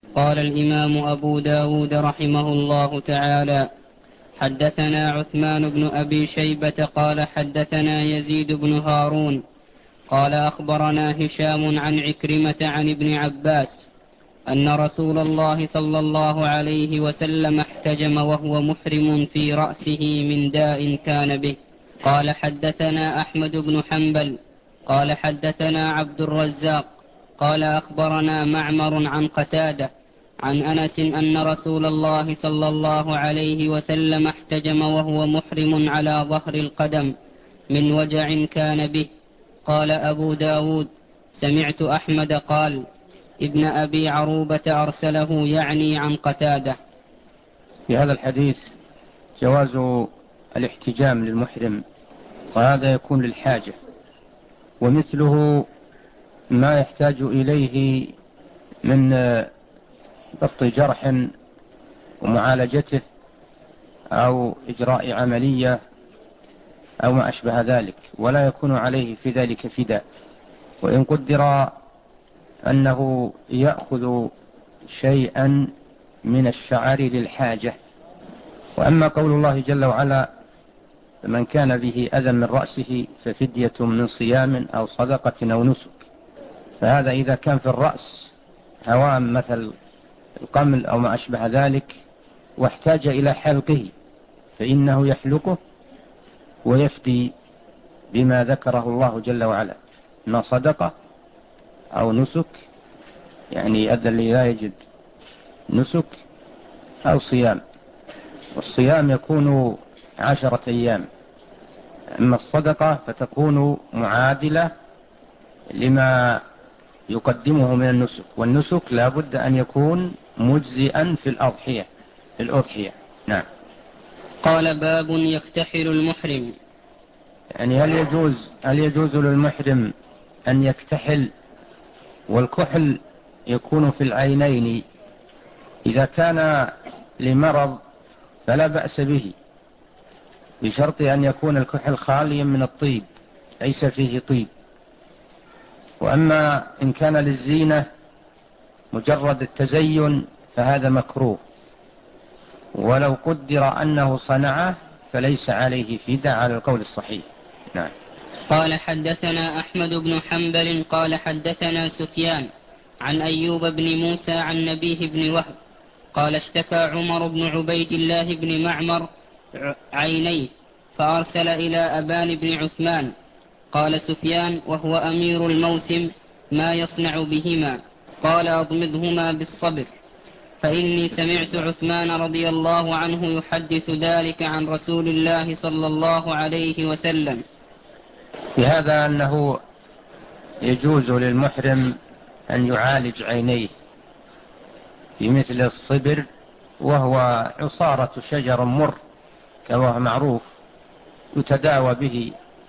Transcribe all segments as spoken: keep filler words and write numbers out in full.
قال الإمام أبو داود رحمه الله تعالى: حدثنا عثمان بن أبي شيبة قال حدثنا يزيد بن هارون قال أخبرنا هشام عن عكرمة عن ابن عباس أن رسول الله صلى الله عليه وسلم احتجم وهو محرم في رأسه من داء كان به. قال حدثنا أحمد بن حنبل قال حدثنا عبد الرزاق قال أخبرنا معمر عن قتادة عن أنس أن رسول الله صلى الله عليه وسلم احتجم وهو محرم على ظهر القدم من وجع كان به. قال أبو داود: سمعت أحمد قال: ابن أبي عروبة أرسله يعني عن قتادة. في هذا الحديث جواز الاحتجام للمحرم، وهذا يكون للحاجة، ومثله ما يحتاج إليه من ضبط جرح ومعالجته أو إجراء عملية أو ما أشبه ذلك، ولا يكون عليه في ذلك فداء. وإن قدر أنه يأخذ شيئا من الشعر للحاجة. وأما قول الله جل وعلا: من كان به أذى من رأسه ففدية من صيام أو صدقة أو نسك، فهذا إذا كان في الرأس هوام مثل القمل أو ما أشبه ذلك واحتاج إلى حلقه، فإنه يحلقه ويفدي بما ذكره الله جل وعلا، ما صدقة أو نسك، يعني أذى اللي لا يجد نسك، أو صيام. والصيام يكون عشرة أيام، أما الصدقة فتكون معادلة لما يقدمه من النسك، والنسك لا بد أن يكون مجزئا في الأضحية في الأضحية. نعم. قال: باب يكتحل المحرم. يعني هل يجوز هل يجوز للمحرم أن يكتحل؟ والكحل يكون في العينين، إذا كان لمرض فلا بأس به، بشرط أن يكون الكحل خاليا من الطيب، ليس فيه طيب. وأما إن كان للزينة مجرد التزين فهذا مكروه، ولو قدر أنه صنعه فليس عليه فداء على القول الصحيح. نعم. قال حدثنا أحمد بن حنبل قال حدثنا سفيان عن أيوب بن موسى عن نبيه بن وهب قال: اشتكى عمر بن عبيد الله بن معمر عينيه فأرسل إلى أبان بن عثمان. قال سفيان وهو أمير الموسم: ما يصنع بهما؟ قال: أضمدهما بالصبر، فإني سمعت عثمان رضي الله عنه يحدث ذلك عن رسول الله صلى الله عليه وسلم. بهذا أنه يجوز للمحرم أن يعالج عينيه بمثل الصبر، وهو عصارة شجر مر كما هو معروف يتداوى به،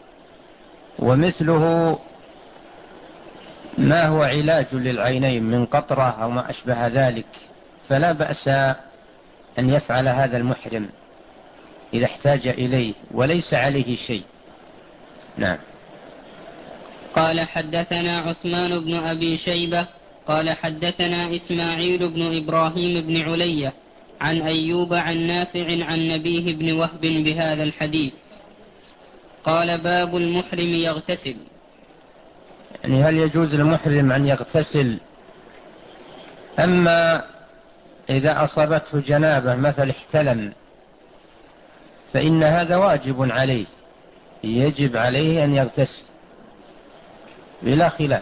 ومثله ما هو علاج للعينين من قطرة أو ما أشبه ذلك، فلا بأس أن يفعل هذا المحرم إذا احتاج إليه وليس عليه شيء. نعم. قال حدثنا عثمان بن أبي شيبة قال حدثنا إسماعيل بن إبراهيم بن علية عن أيوب عن نافع عن نبيه بن وهب بهذا الحديث. قال: باب المحرم يغتسل. يعني هل يجوز للمحرم أن يغتسل؟ أما إذا أصابته جنابة مثل احتلم فإن هذا واجب عليه، يجب عليه أن يغتسل بلا خلاف.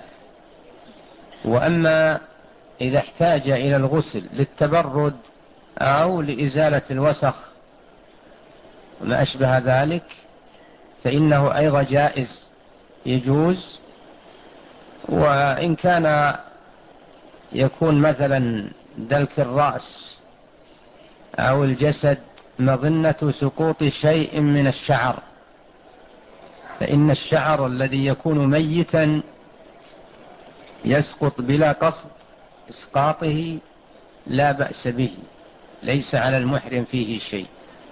وأما إذا احتاج إلى الغسل للتبرد أو لإزالة الوسخ وما أشبه ذلك فإنه أيضا جائز، يجوز. وإن كان يكون مثلا دلك الرأس أو الجسد مظنة سقوط شيء من الشعر، فإن الشعر الذي يكون ميتا يسقط بلا قصد إسقاطه لا بأس به، ليس على المحرم فيه شيء.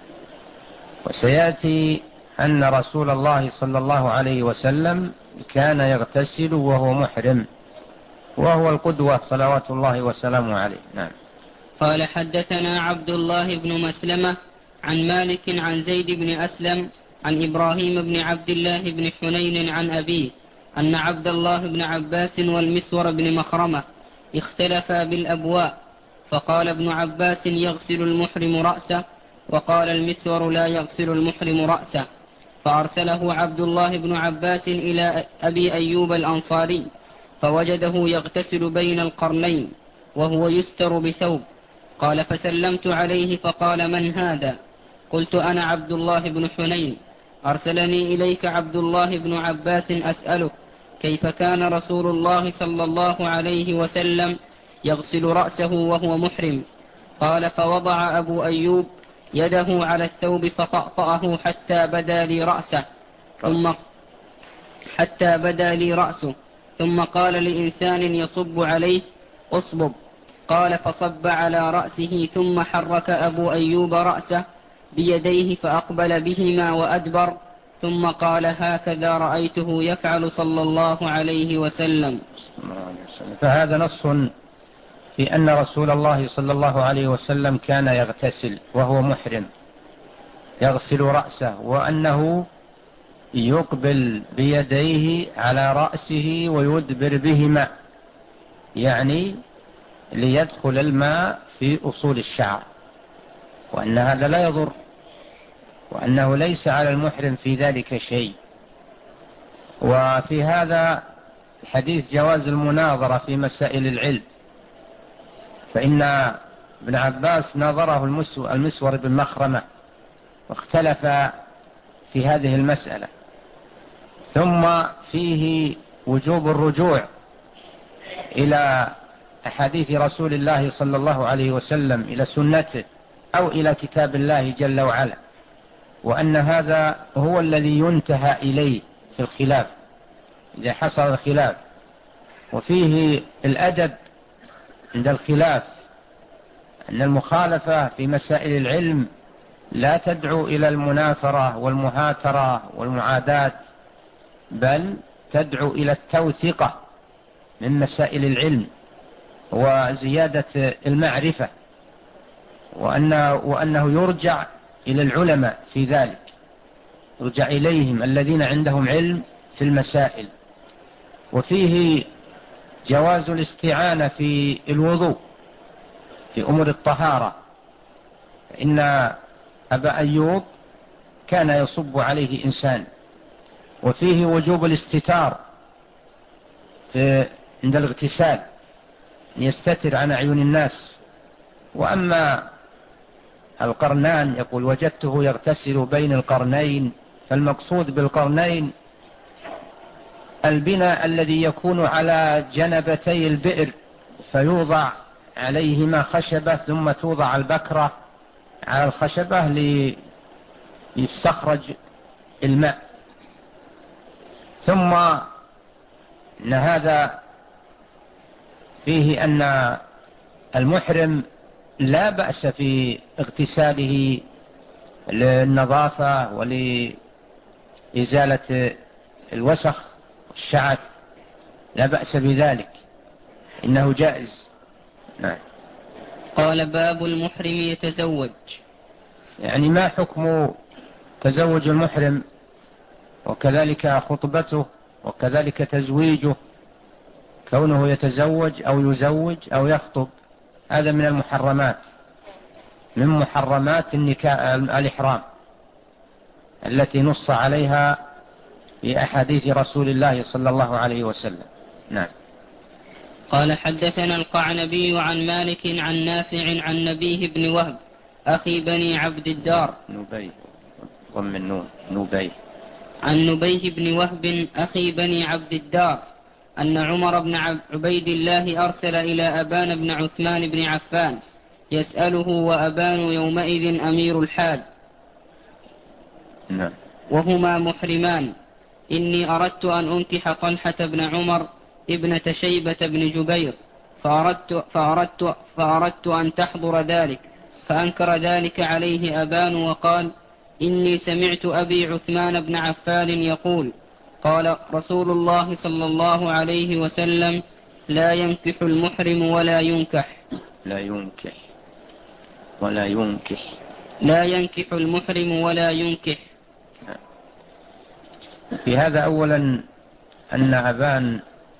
وسيأتي أن رسول الله صلى الله عليه وسلم كان يغتسل وهو محرم، وهو القدوة صلوات الله وسلامه عليه. نعم. قال حدثنا عبد الله بن مسلمة عن مالك عن زيد بن أسلم عن إبراهيم بن عبد الله بن حنين عن أبيه أن عبد الله بن عباس والمسور بن مخرمة اختلفا بالأبواء، فقال ابن عباس يغسل المحرم رأسه، وقال المسور لا يغسل المحرم رأسه، فأرسله عبد الله بن عباس إلى أبي أيوب الأنصاري فوجده يغتسل بين القرنين وهو يستر بثوب. قال فسلمت عليه فقال من هذا؟ قلت أنا عبد الله بن حنين، أرسلني إليك عبد الله بن عباس أسألك كيف كان رسول الله صلى الله عليه وسلم يغسل رأسه وهو محرم؟ قال فوضع أبو أيوب يده على الثوب فطأطأه حتى بدا لي رأسه ثم حتى بدا لي رأسه ثم قال لإنسان يصب عليه أصبب. قال فصب على رأسه ثم حرك أبو أيوب رأسه بيديه فأقبل بهما وأدبر، ثم قال هكذا رأيته يفعل صلى الله عليه وسلم. فهذا نص في أن رسول الله صلى الله عليه وسلم كان يغتسل وهو محرم، يغسل رأسه، وأنه يقبل بيديه على رأسه ويدبر بهما، يعني ليدخل الماء في أصول الشعر، وأن هذا لا يضر، وأنه ليس على المحرم في ذلك شيء. وفي هذا الحديث جواز المناظرة في مسائل العلم، فإن ابن عباس ناظره المسور بن مخرمة واختلف في هذه المسألة. ثم فيه وجوب الرجوع إلى أحاديث رسول الله صلى الله عليه وسلم، إلى سنته أو إلى كتاب الله جل وعلا، وأن هذا هو الذي ينتهى إليه في الخلاف إذا حصل الخلاف. وفيه الأدب عند الخلاف، أن المخالفة في مسائل العلم لا تدعو إلى المنافرة والمهاترة والمعاداة، بل تدعو إلى التوثقة من مسائل العلم وزيادة المعرفة، وأنه, وأنه يرجع إلى العلماء في ذلك، يرجع إليهم الذين عندهم علم في المسائل. وفيه جواز الاستعانة في الوضوء في أمور الطهارة، إن أبا أيوب كان يصب عليه إنسان. وفيه وجوب الاستتار في عند الاغتسال، يستتر عن أعين الناس. وأما القرنان يقول وجدته يغتسل بين القرنين، فالمقصود بالقرنين البناء الذي يكون على جنبتي البئر، فيوضع عليهما خشبة ثم توضع البكرة على الخشبة ليستخرج الماء. ثم إن هذا فيه أن المحرم لا بأس في اغتساله للنظافة ولإزالة الوسخ والشعث، لا بأس بذلك، إنه جائز. نعم. قال باب المحرم يتزوج، يعني ما حكم تزوج المحرم وكذلك خطبته وكذلك تزويجه، كونه يتزوج أو يزوج أو يخطب، هذا من المحرمات، من محرمات النكاح الإحرام التي نص عليها في أحاديث رسول الله صلى الله عليه وسلم. نعم. قال حدثنا القعنبي عن مالك عن نافع عن نبيه بن وهب أخي بني عبد الدار نبيه ضم النون نبيه عن نبيه بن وهب أخي بني عبد الدار أن عمر بن عبيد الله أرسل إلى أبان بن عثمان بن عفان يسأله، وأبان يومئذ أمير الحاج نعم. وهما محرمان: إني أردت أن أنكح طلحة بن عمر ابنة شيبة بن جبير، فأردت, فأردت, فأردت أن تحضر ذلك، فأنكر ذلك عليه أبان وقال: إني سمعت أبي عثمان بن عفان يقول: قال رسول الله صلى الله عليه وسلم: لا ينكح المحرم ولا ينكح لا ينكح ولا ينكح لا ينكح المحرم ولا ينكح. في هذا أولا أن أبان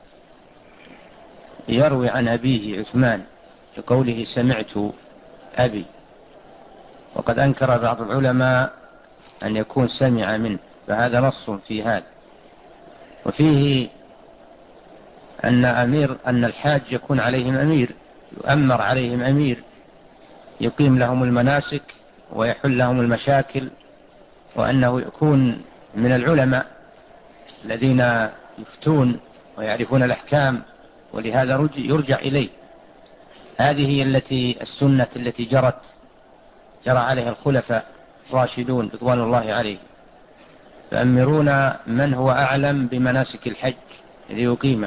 يروي عن أبيه عثمان بقوله سمعت أبي، وقد أنكر بعض العلماء أن يكون سمع منه، فهذا نص في هذا. وفيه أن أمير أن الحاج يكون عليهم أمير، يؤمر عليهم أمير يقيم لهم المناسك ويحل لهم المشاكل، وأنه يكون من العلماء الذين يفتون ويعرفون الأحكام، ولهذا يرجع إليه. هذه هي التي السنة التي جرت جرى عليها الخلفاء الراشدون رضوان الله عليه، فأمرون من هو أعلم بمناسك الحج ليقيمها.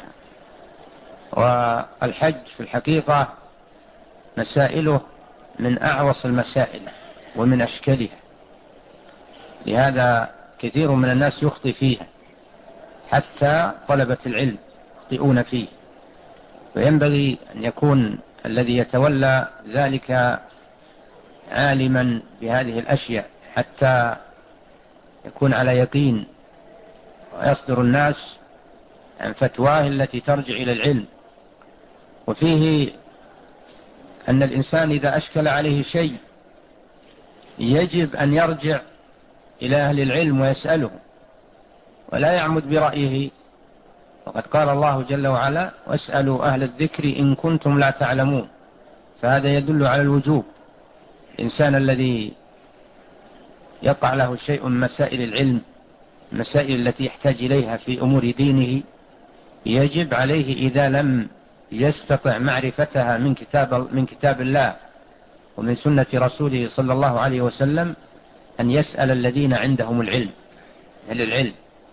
والحج في الحقيقة مسائله من أعوص المسائل ومن أشكالها، لهذا كثير من الناس يخطئ فيها، حتى طلبة العلم يخطئون فيه. وينبغي أن يكون الذي يتولى ذلك عالما بهذه الأشياء حتى يكون على يقين، ويصدر الناس عن فتواه التي ترجع إلى العلم. وفيه أن الإنسان إذا أشكل عليه شيء يجب أن يرجع إلى أهل العلم ويسأله، ولا يعمد برأيه. وقد قال الله جل وعلا واسألوا أهل الذكر إن كنتم لا تعلمون، فهذا يدل على الوجوب. الإنسان الذي يقع له شيء من مسائل العلم، المسائل التي يحتاج إليها في أمور دينه، يجب عليه إذا لم يستطع معرفتها من كتاب, من كتاب الله ومن سنة رسوله صلى الله عليه وسلم أن يسأل الذين عندهم العلم، أهل العلم.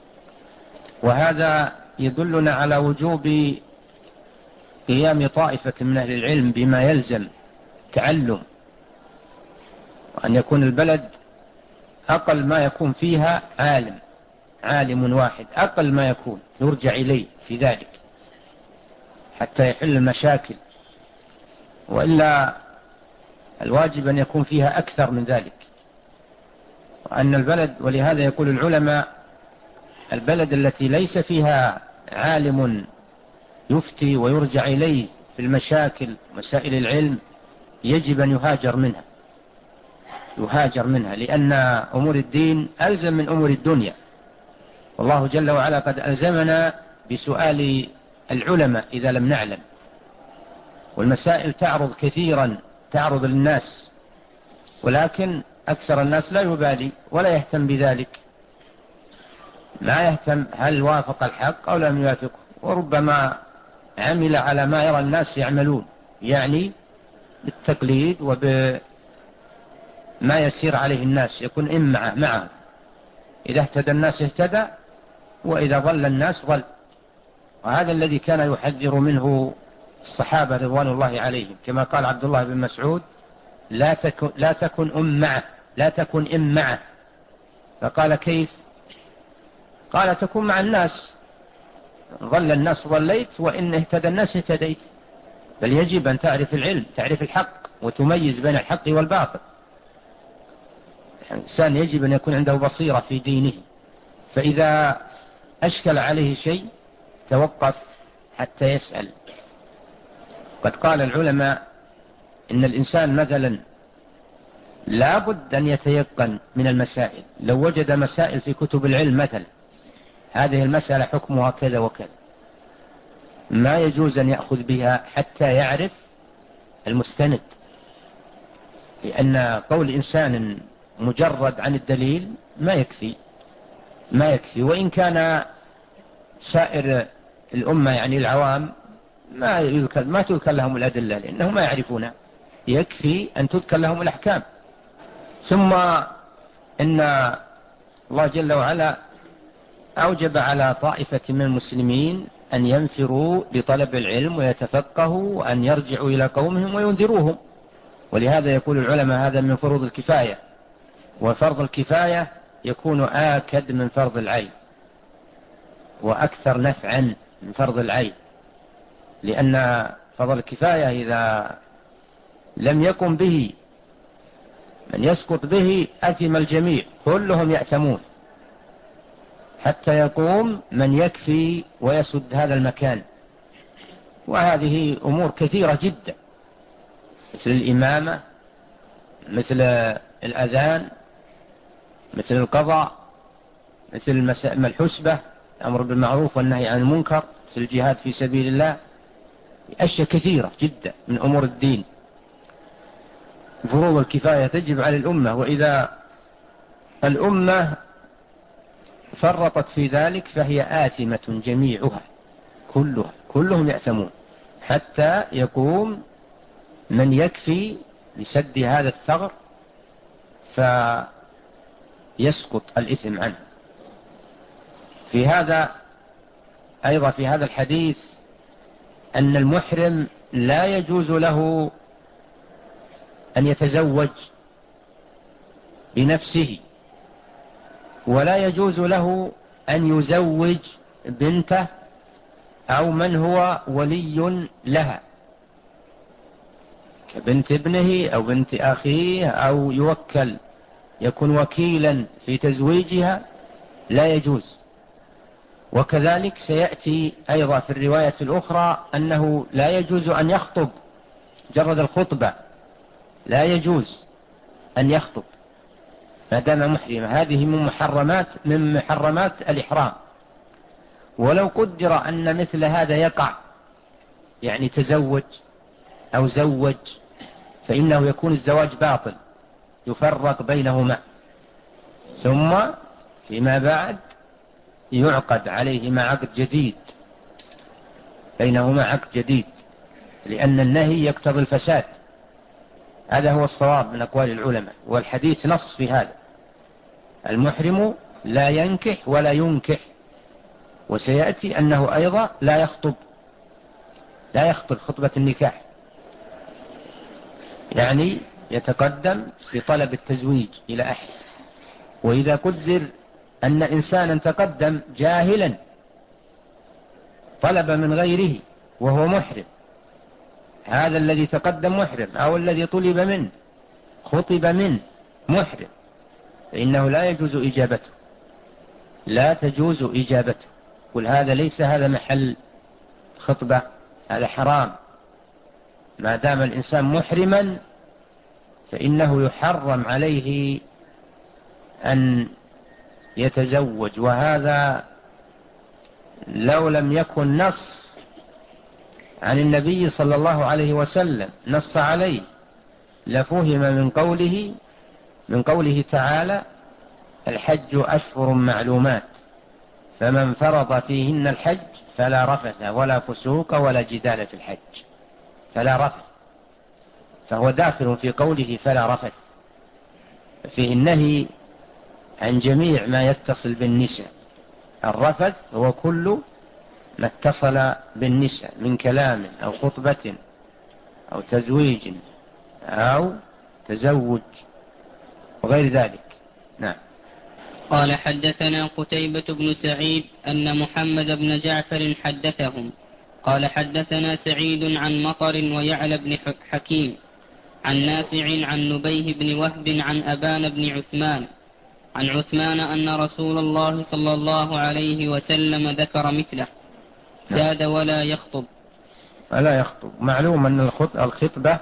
وهذا يدلنا على وجوب قيام طائفة من أهل العلم بما يلزم تعلم، وأن يكون البلد أقل ما يكون فيها عالم عالم واحد، أقل ما يكون يرجع إليه في ذلك حتى يحل المشاكل، وإلا الواجب أن يكون فيها أكثر من ذلك. وأن البلد، ولهذا يقول العلماء البلد التي ليس فيها عالم يفتي ويرجع إليه في المشاكل مسائل العلم يجب أن يهاجر منها يهاجر منها لأن أمور الدين ألزم من أمور الدنيا. والله جل وعلا قد ألزمنا بسؤال العلماء إذا لم نعلم. والمسائل تعرض كثيرا تعرض للناس، ولكن أكثر الناس لا يبالي ولا يهتم بذلك، ما يهتم هل وافق الحق أو لم يوافقه، وربما عمل على ما يرى الناس يعملون، يعني بالتقليد وبما يسير عليه الناس، يكون إمعة معه. إذا اهتدى الناس اهتدى، وإذا ضل الناس ضل. وهذا الذي كان يحذر منه الصحابة رضوان الله عليهم، كما قال عبد الله بن مسعود لا تكن, لا تكن أمعة لا تكن إمعة. فقال كيف؟ قال تكون مع الناس، ضل الناس ضليت، وإن اهتدى الناس اهتديت. بل يجب أن تعرف العلم، تعرف الحق وتميز بين الحق والباطل. الإنسان يجب أن يكون عنده بصيرة في دينه، فإذا أشكل عليه شيء توقف حتى يسأل. قد قال العلماء إن الإنسان مثلا لا بد أن يتيقن من المسائل. لو وجد مسائل في كتب العلم مثلا هذه المسألة حكمها كذا وكذا، ما يجوز أن يأخذ بها حتى يعرف المستند، لأن قول إنسان مجرد عن الدليل ما يكفي ما يكفي وإن كان سائر الأمة يعني العوام ما يذكر ما تذكر لهم الأدلة لأنهم ما يعرفونها، يكفي أن تذكر لهم الأحكام. ثم إن الله جل وعلا أوجب على طائفة من المسلمين أن ينفروا لطلب العلم ويتفقهوا وأن يرجعوا إلى قومهم وينذروهم. ولهذا يقول العلماء هذا من فروض الكفاية، وفرض الكفاية يكون آكد من فرض العين وأكثر نفعا من فرض العين. لأن فرض الكفاية إذا لم يقم به من يسقط به أثم الجميع، كلهم يأثمون حتى يقوم من يكفي ويسد هذا المكان. وهذه أمور كثيرة جدا، مثل الإمامة، مثل الأذان، مثل القضاء، مثل الحسبة، الأمر بالمعروف والنهي عن المنكر، مثل الجهاد في سبيل الله، أشياء كثيرة جدا من أمور الدين. فروض الكفاية تجب على الأمة، وإذا الأمة فرطت في ذلك فهي آثمة جميعها، كلها كلهم يأثمون حتى يقوم من يكفي لسد هذا الثغر فيسقط الإثم عنه. في هذا أيضا في هذا الحديث أن المحرم لا يجوز له أن يتزوج بنفسه، ولا يجوز له أن يزوج بنته أو من هو ولي لها كبنت ابنه أو بنت أخيه، أو يوكل يكون وكيلا في تزويجها، لا يجوز. وكذلك سيأتي أيضا في الرواية الأخرى أنه لا يجوز أن يخطب، جرد الخطبة لا يجوز أن يخطب ما دام محرما. هذه من محرمات من محرمات الإحرام. ولو قدر أن مثل هذا يقع، يعني تزوج أو زوج، فإنه يكون الزواج باطل، يفرق بينهما، ثم فيما بعد يعقد عليهما عقد جديد، بينهما عقد جديد، لأن النهي يقتضي الفساد. هذا هو الصواب من أقوال العلماء، والحديث نص في هذا: المحرم لا ينكح ولا ينكح. وسيأتي أنه أيضا لا يخطب، لا يخطب خطبة النكاح، يعني يتقدم بطلب التزويج إلى أحد. وإذا قدر أن إنسانا تقدم جاهلا طلب من غيره وهو محرم، هذا الذي تقدم محرم أو الذي طلب منه خطب منه محرم، فإنه لا يجوز إجابته، لا تجوز إجابته. قل هذا ليس هذا محل خطبة، هذا حرام. ما دام الإنسان محرما فإنه يحرم عليه أن يتزوج. وهذا لو لم يكن نص عن النبي صلى الله عليه وسلم نص عليه لفهم من قوله من قوله تعالى: الحج أشهر معلومات، فمن فرض فيهن الحج فلا رفث ولا فسوق ولا جدال في الحج. فلا رفث، فهو داخل في قوله فلا رفث، فيه النهي عن جميع ما يتصل بالنساء. الرفث هو كل ما اتصل بالنساء من كلام أو خطبة أو تزويج أو تزوج وغير ذلك. نعم. قال: حدثنا قتيبة بن سعيد أن محمد بن جعفر حدثهم قال: حدثنا سعيد عن مطر ويعلى بن حكيم عن نافع عن نبيه بن وهب عن أبان بن عثمان عن عثمان أن رسول الله صلى الله عليه وسلم ذكر مثله: زاد ولا يخطب. ولا يخطب. معلوم أن الخطبة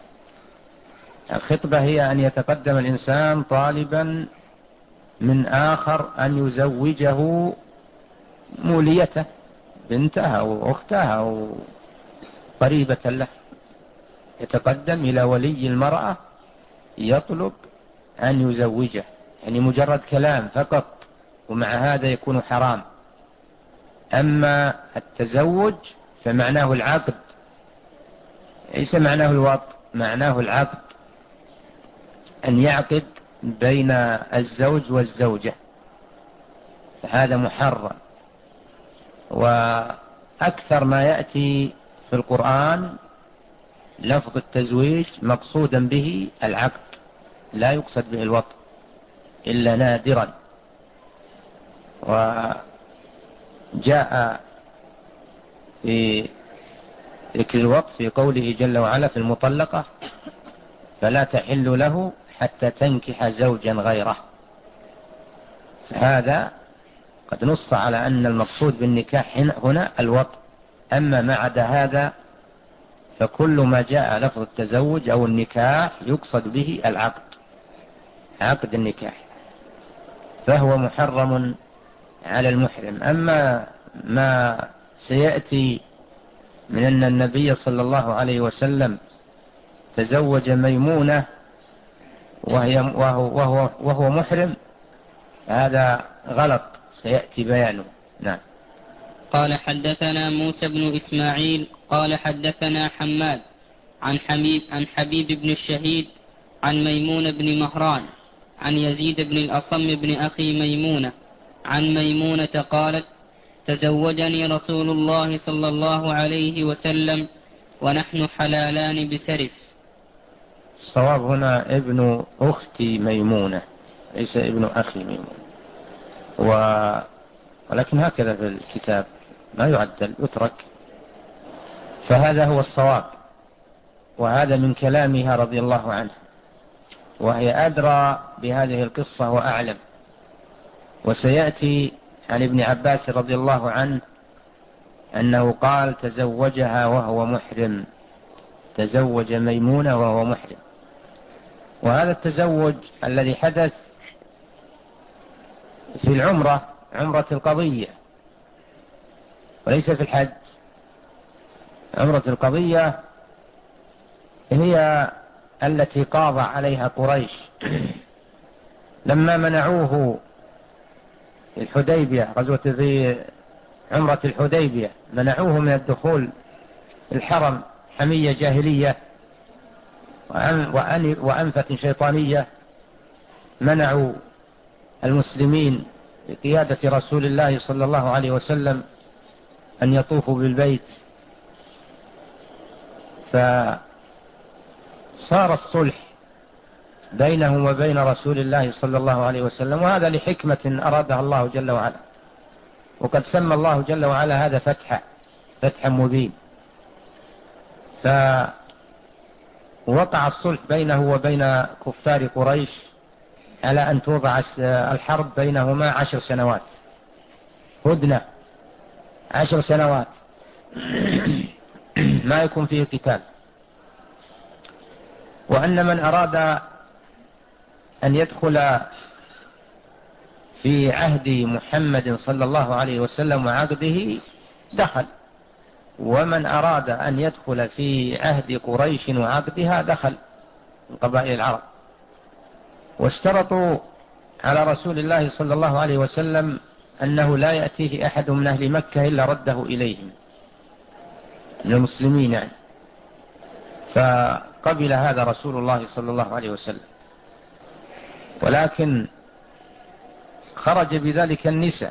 الخطبة هي أن يتقدم الإنسان طالبا من آخر أن يزوجه موليته، بنته أو أختها أو قريبة له، يتقدم إلى ولي المرأة يطلب أن يزوجه، يعني مجرد كلام فقط، ومع هذا يكون حرام. أما التزوج فمعناه العقد، ليس معناه الوط، معناه العقد، أن يعقد بين الزوج والزوجة، فهذا محرم. وأكثر ما يأتي في القرآن لفظ التزويج مقصودا به العقد، لا يقصد به الوط إلا نادرا. وجاء في ذكر الوقت في قوله جل وعلا في المطلقة فلا تحل له حتى تنكح زوجا غيره. فهذا قد نص على أن المقصود بالنكاح هنا الوطء. أما ما عدا هذا فكل ما جاء لفظ التزوج أو النكاح يقصد به العقد، عقد النكاح، فهو محرم على المحرم. أما ما سيأتي من أن النبي صلى الله عليه وسلم تزوج ميمونة وهي وهو, وهو, وهو محرم، هذا غلط سيأتي بيانه. نعم. قال حدثنا موسى بن إسماعيل قال حدثنا حماد عن حبيب, عن حبيب بن الشهيد عن ميمون بن مهران عن يزيد بن الأصم بن أخي ميمونة عن ميمونة قالت تزوجني رسول الله صلى الله عليه وسلم ونحن حلالان بسرف. الصواب هنا ابن أختي ميمونة ليس ابن أخي ميمونة، و... ولكن هكذا في الكتاب ما يعدل يترك، فهذا هو الصواب، وهذا من كلامها رضي الله عنها، وهي أدرى بهذه القصة وأعلم. وسيأتي عن ابن عباس رضي الله عنه أنه قال تزوجها وهو محرم، تزوج ميمونة وهو محرم. وهذا التزوج الذي حدث في العمرة، عمرة القضية، وليس في الحج. عمرة القضية هي التي قاضى عليها قريش لما منعوه في الحديبية، غزوة في عمرة الحديبية، منعوه من الدخول الحرم حمية جاهلية وأنفة شيطانية. منعوا المسلمين بقيادة رسول الله صلى الله عليه وسلم أن يطوفوا بالبيت، فصار الصلح بينهم وبين رسول الله صلى الله عليه وسلم، وهذا لحكمة أرادها الله جل وعلا، وقد سمى الله جل وعلا هذا فتحا فتحا مبين. فوقع الصلح بينه وبين كفار قريش على أن توضع الحرب بينهما عشر سنوات، هدنة عشر سنوات ما يكون فيه قتال، وأن من أراد أن يدخل في عهد محمد صلى الله عليه وسلم وعقده دخل، ومن أراد أن يدخل في عهد قريش وعقدها دخل من قبائل العرب. واشترطوا على رسول الله صلى الله عليه وسلم أنه لا يأتيه أحد من أهل مكة إلا رده إليهم من المسلمين يعني. فقبل هذا رسول الله صلى الله عليه وسلم، ولكن خرج بذلك النساء،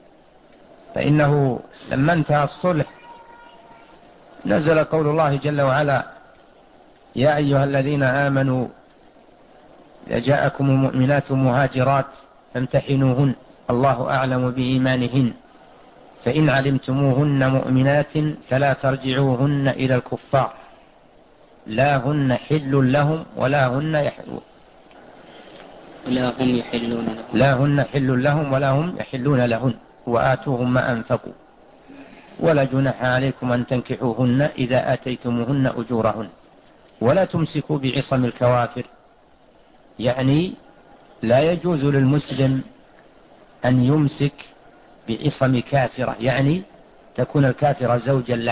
فإنه لما انتهى الصلح نزل قول الله جل وعلا يا أيها الذين آمنوا إذا جاءكم المؤمنات مهاجرات فامتحنوهن الله أعلم بإيمانهن فإن علمتموهن مؤمنات فلا ترجعوهن إلى الكفار لا هن حل لهم ولا هن يحلون لا هم يحلون لهم لا هن حل لهم ولا هم يحلون لهن وآتوهم ما أنفقوا ولا جناح عليكم أن تنكحوهن إذا آتيتموهن أجورهن ولا تمسكوا بعصم الكوافر، يعني لا يجوز للمسلم أن يمسك بعصم كافرة، يعني تكون الكافرة زوجا له،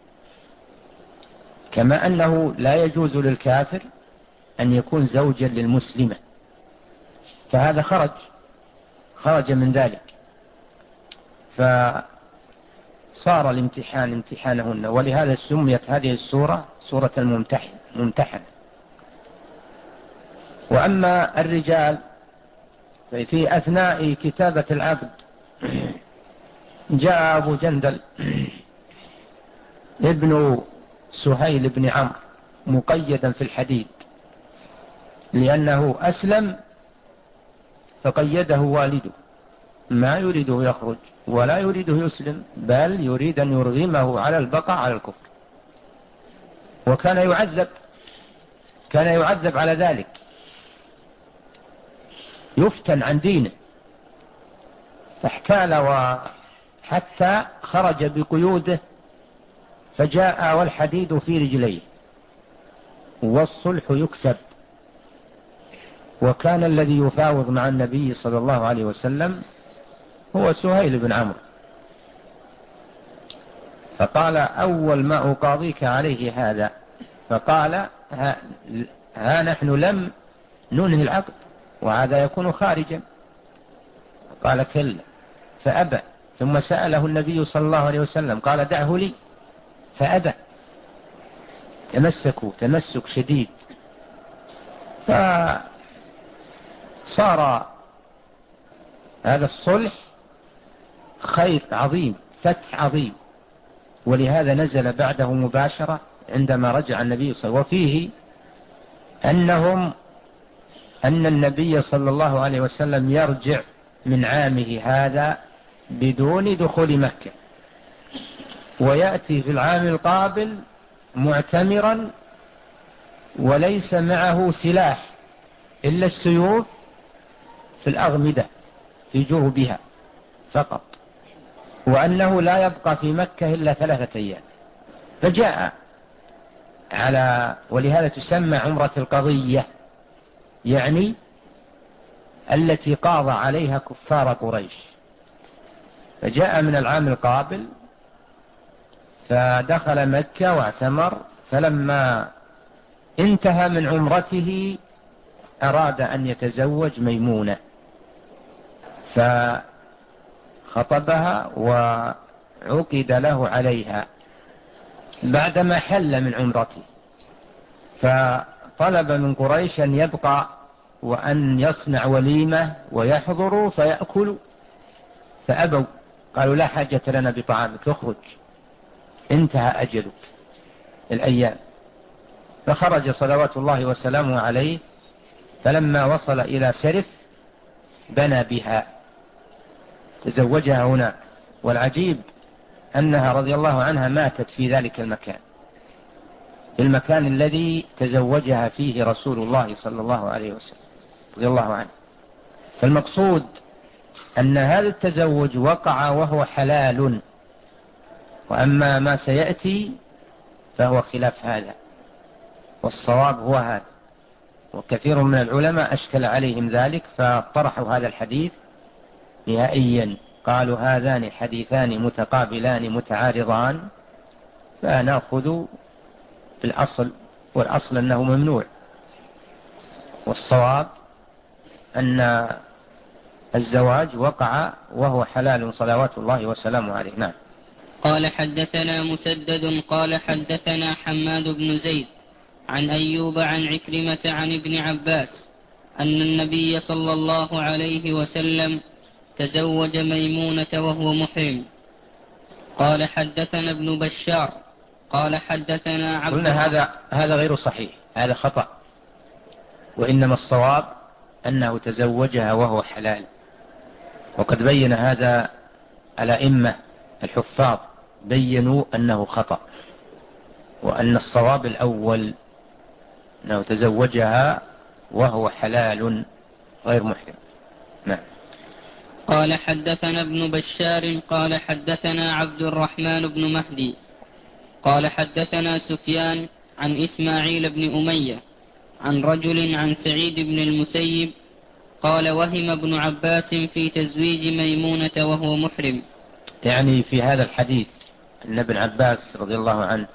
كما أنه لا يجوز للكافر أن يكون زوجا للمسلمة. فهذا خرج خرج من ذلك، فصار الامتحان امتحانهن، ولهذا سميت هذه السورة سورة الممتحن ممتحن. وأما الرجال في أثناء كتابة العقد جاء أبو جندل ابن سهيل بن عمرو مقيدا في الحديد، لأنه أسلم فقيده والده، ما يريده يخرج ولا يريده يسلم، بل يريد أن يرغمه على البقاء على الكفر. وكان يعذب، كان يعذب على ذلك، يفتن عن دينه، فاحتال وحتى خرج بقيوده، فجاء والحديد في رجليه والصلح يكتب. وكان الذي يفاوض مع النبي صلى الله عليه وسلم هو سهيل بن عمرو، فقال: أول ما أقاضيك عليه هذا. فقال: ها, ها نحن لم ننهي العقد وهذا يكون خارجا. قال: كلا. فأبى. ثم سأله النبي صلى الله عليه وسلم قال: دعه لي، فأبى. تمسكوا تمسك شديد، فصار هذا الصلح خير عظيم، فتح عظيم. ولهذا نزل بعده مباشرة عندما رجع النبي صلى الله عليه وسلم، وفيه أنهم أن النبي صلى الله عليه وسلم يرجع من عامه هذا بدون دخول مكة، ويأتي في العام القابل معتمرا وليس معه سلاح إلا السيوف في الأغمدة في جربها فقط، وأنه لا يبقى في مكة إلا ثلاثة أيام. فجاء على، ولهذا تسمى عمرة القضية، يعني التي قاضى عليها كفار قريش. فجاء من العام القابل فدخل مكة واعتمر، فلما انتهى من عمرته أراد أن يتزوج ميمونة، فخطبها وعقد له عليها بعدما حل من عمرته. فطلب من قريش أن يبقى وأن يصنع وليمة ويحضروا فيأكلوا، فأبوا، قالوا: لا حاجة لنا بطعامك، اخرج، انتهى أجلك الأيام. فخرج صلوات الله وسلامه عليه، فلما وصل إلى سرف بنى بها، تزوجها هناك. والعجيب أنها رضي الله عنها ماتت في ذلك المكان، في المكان الذي تزوجها فيه رسول الله صلى الله عليه وسلم رضي الله عنه. فالمقصود أن هذا التزوج وقع وهو حلال، وأما ما سيأتي فهو خلاف هذا، والصواب هو هذا. وكثير من العلماء أشكل عليهم ذلك فطرحوا هذا الحديث نهائيا، قالوا: هذان حديثان متقابلان متعارضان، فنأخذ بالأصل، والأصل أنه ممنوع، والصواب أن الزواج وقع وهو حلال صلوات الله وسلامه عليه. نعم. قال: حدثنا مسدد قال حدثنا حماد بن زيد عن أيوب عن عكرمة عن ابن عباس أن النبي صلى الله عليه وسلم تزوج ميمونة وهو محرم. قال: حدثنا ابن بشار قال حدثنا عبد قلنا هذا هذا غير صحيح، هذا خطأ، وإنما الصواب أنه تزوجها وهو حلال، وقد بين هذا الأئمة الحفاظ، بينوا أنه خطأ، وأن الصواب الأول أنه تزوجها وهو حلال غير محرم. نعم. قال: حدثنا ابن بشار قال حدثنا عبد الرحمن بن مهدي قال حدثنا سفيان عن إسماعيل بن أمية عن رجل عن سعيد بن المسيب قال: وهم ابن عباس في تزويج ميمونة وهو محرم. يعني في هذا الحديث أن ابن عباس رضي الله عنه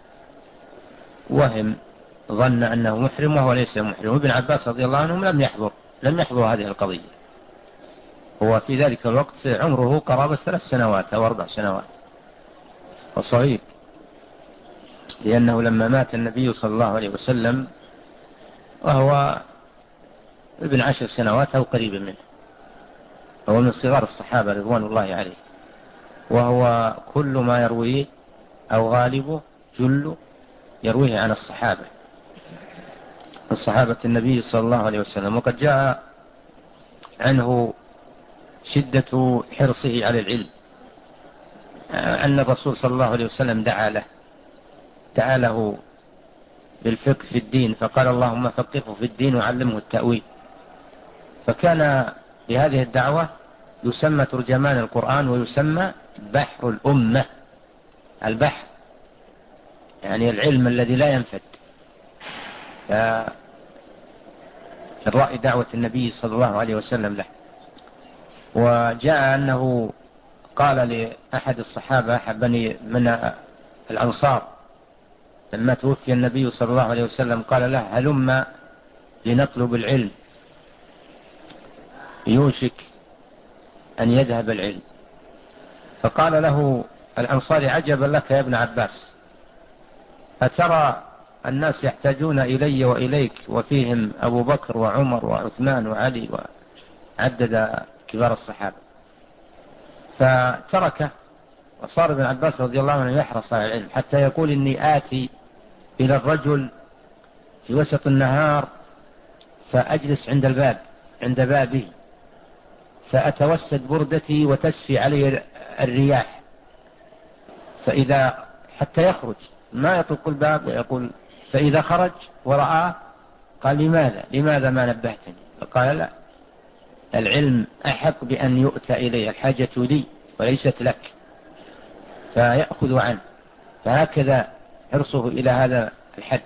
وهم، ظن أنه محرم وهو ليس محرم، وابن عباس رضي الله عنه لم يحضر لم يحضر هذه القضية، هو في ذلك الوقت عمره قرابة ثلاث سنوات أو أربع سنوات، وصغير، لأنه لما مات النبي صلى الله عليه وسلم وهو ابن عشر سنوات أو قريبا منه، هو من صغار الصحابة رضوان الله عليه، وهو كل ما يرويه أو غالبه جله يرويه عن الصحابة الصحابة النبي صلى الله عليه وسلم. وقد جاء عنه شدة حرصه على العلم، أن الرسول صلى الله عليه وسلم دعا له دعا له بالفقه في الدين، فقال اللهم فقهه في الدين وعلمه التأويل. فكان بهذه الدعوة يسمى ترجمان القرآن ويسمى بحر الأمة. البحر يعني العلم الذي لا ينفد. الرأي دعوة النبي صلى الله عليه وسلم له. وجاء أنه قال لأحد الصحابة أحد بني من الأنصار لما توفي النبي صلى الله عليه وسلم، قال له هلم لنطلب العلم يوشك أن يذهب العلم. فقال له الأنصاري عجبا لك يا ابن عباس، أترى الناس يحتاجون إلي وإليك وفيهم أبو بكر وعمر وعثمان وعلي، وعدد كبار الصحابة. فتركه وصار ابن عباس رضي الله عنه يحرص على العلم، حتى يقول إني آتي إلى الرجل في وسط النهار فأجلس عند الباب عند بابه فأتوسد بردتي وتسفي علي الرياح، فإذا حتى يخرج ما يطلق الباب ويقول، فإذا خرج ورآه قال لماذا لماذا ما نبهتني؟ فقال لا، العلم أحق بأن يؤتى إليه، الحاجة لي وليست لك، فيأخذ عنه. فهكذا حرصه إلى هذا الحد.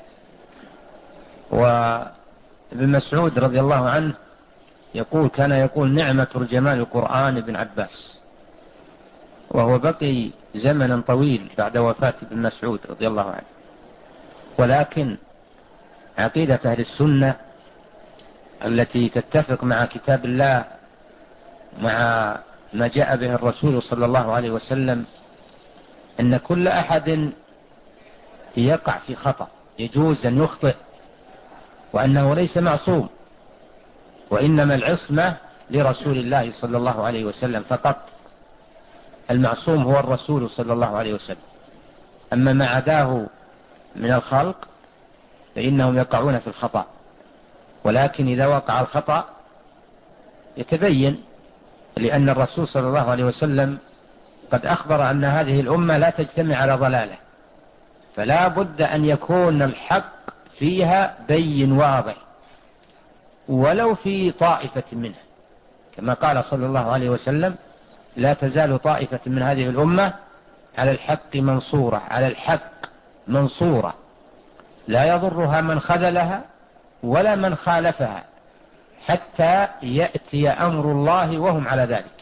وابن مسعود رضي الله عنه يقول كان يقول نعمة ترجمان القرآن ابن عباس، وهو بقي زمنا طويل بعد وفاة ابن مسعود رضي الله عنه. ولكن عقيدة أهل السنة التي تتفق مع كتاب الله مع ما جاء به الرسول صلى الله عليه وسلم أن كل أحد يقع في خطأ يجوز أن يخطئ، وأنه ليس معصوم، وإنما العصمة لرسول الله صلى الله عليه وسلم فقط. المعصوم هو الرسول صلى الله عليه وسلم، أما ما عداه من الخلق فإنهم يقعون في الخطأ. ولكن إذا وقع الخطأ يتبين، لأن الرسول صلى الله عليه وسلم قد أخبر أن هذه الأمة لا تجتمع على ضلالة، فلا بد أن يكون الحق فيها بين واضح ولو في طائفة منها، كما قال صلى الله عليه وسلم لا تزال طائفة من هذه الأمة على الحق منصورة، على الحق منصورة لا يضرها من خذلها ولا من خالفها حتى يأتي أمر الله وهم على ذلك.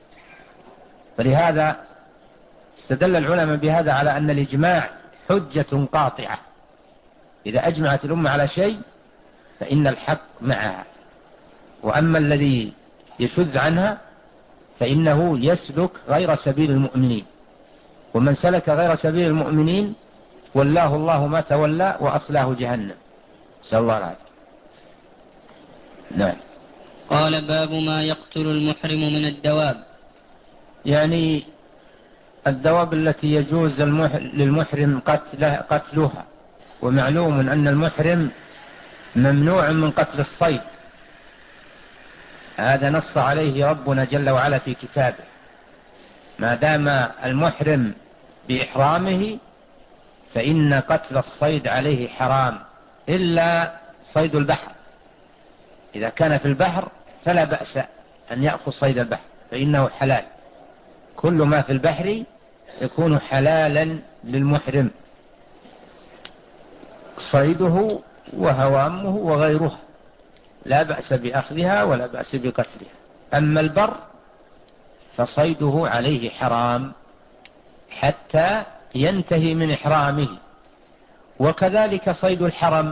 فلهذا استدل العلماء بهذا على أن الإجماع حجة قاطعة، إذا أجمعت الأمة على شيء فإن الحق معها، وأما الذي يشذ عنها فإنه يسلك غير سبيل المؤمنين، ومن سلك غير سبيل المؤمنين والله الله ما تولى وأصلاه جهنم، نسأل الله العافية. نعم. قال باب ما يقتل المحرم من الدواب. يعني الدواب التي يجوز للمحرم قتله قتلها، ومعلوم أن المحرم ممنوع من قتل الصيد، هذا نص عليه ربنا جل وعلا في كتابه، ما دام المحرم بإحرامه فإن قتل الصيد عليه حرام، إلا صيد البحر، إذا كان في البحر فلا بأس أن يأخذ صيد البحر فإنه حلال، كل ما في البحر يكون حلالا للمحرم صيده وهوامه وغيرها، لا بأس بأخذها ولا بأس بقتلها. أما البر فصيده عليه حرام حتى ينتهي من إحرامه، وكذلك صيد الحرم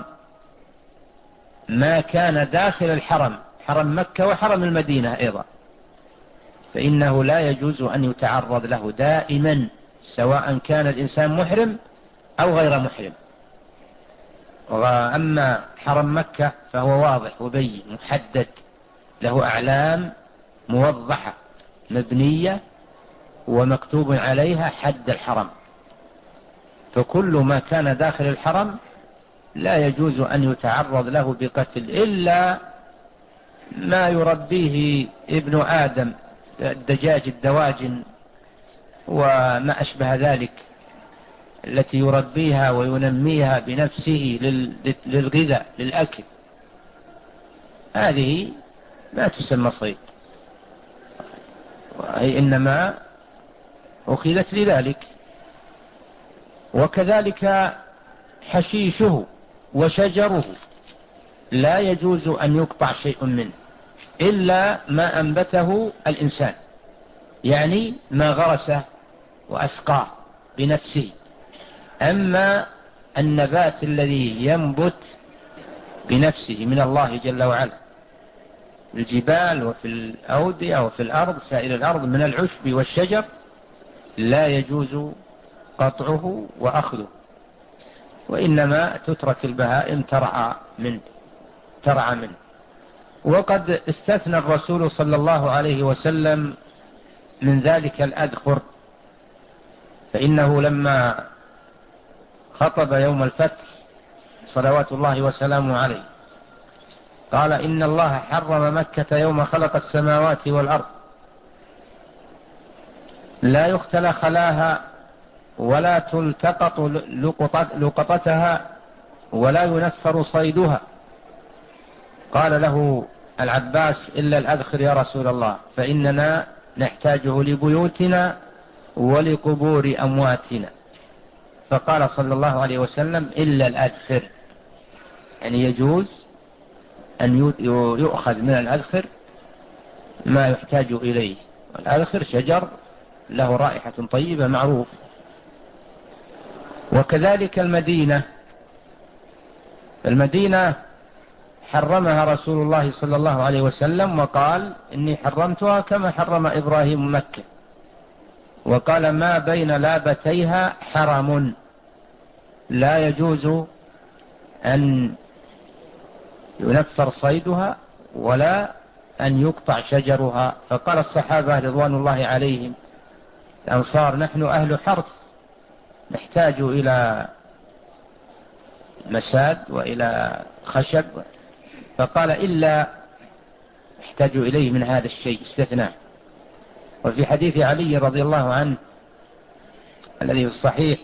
ما كان داخل الحرم، حرم مكة وحرم المدينة أيضا، فإنه لا يجوز أن يتعرض له دائما سواء كان الإنسان محرم أو غير محرم. وأما حرم مكة فهو واضح وبين محدد، له أعلام موضحة مبنية ومكتوب عليها حد الحرم، فكل ما كان داخل الحرم لا يجوز أن يتعرض له بقتل إلا ما يربيه ابن آدم، الدجاج الدواجن وما أشبه ذلك التي يربيها وينميها بنفسه للغذاء للأكل، هذه ما تسمى صيد، وهي إنما أخذت لذلك. وكذلك حشيشه وشجره لا يجوز أن يقطع شيء منه إلا ما أنبته الإنسان، يعني ما غرسه وأسقاه بنفسه. أما النبات الذي ينبت بنفسه من الله جل وعلا، الجبال وفي الأودية وفي الأرض، سائر الأرض من العشب والشجر، لا يجوز قطعه وأخذه، وإنما تترك البهائم ترعى منه ترعى منه. وقد استثنى الرسول صلى الله عليه وسلم من ذلك الأذخر، فإنه لما خطب يوم الفتح صلوات الله وسلامه عليه قال: إن الله حرم مكة يوم خلق السماوات والأرض، لا يختلى خلاها ولا تلتقط لقطتها ولا ينفر صيدها. قال له العباس: إلا الأذخر يا رسول الله، فإننا نحتاجه لبيوتنا ولقبور أمواتنا. فقال صلى الله عليه وسلم: إلا الأذخر، يعني يجوز أن يؤخذ من الأذخر ما يحتاج إليه. الأذخر شجر له رائحة طيبة معروف. وكذلك المدينة، المدينة حرمها رسول الله صلى الله عليه وسلم وقال: إني حرمتها كما حرم إبراهيم مكة، وقال: ما بين لابتيها حرم، لا يجوز أن ينفر صيدها ولا أن يقطع شجرها. فقال الصحابة رضوان الله عليهم الأنصار: نحن أهل حرث، نحتاج إلى مساد وإلى خشب. فقال: إلا احتاج إليه من هذا الشيء، استثناء. وفي حديث علي رضي الله عنه الذي في الصحيح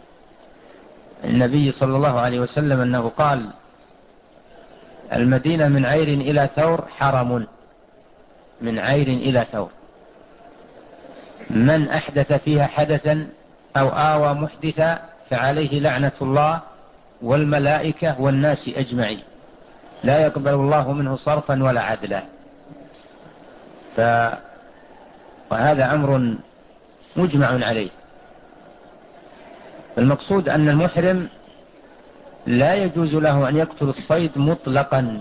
النبي صلى الله عليه وسلم أنه قال: المدينة من عير إلى ثور حرم، من عير إلى ثور، من أحدث فيها حدثا أو آوى محدثا فعليه لعنة الله والملائكة والناس أجمعين، لا يقبل الله منه صرفا ولا عدلا. ف... وهذا أمر مجمع عليه. المقصود أن المحرم لا يجوز له أن يقتل الصيد مطلقا،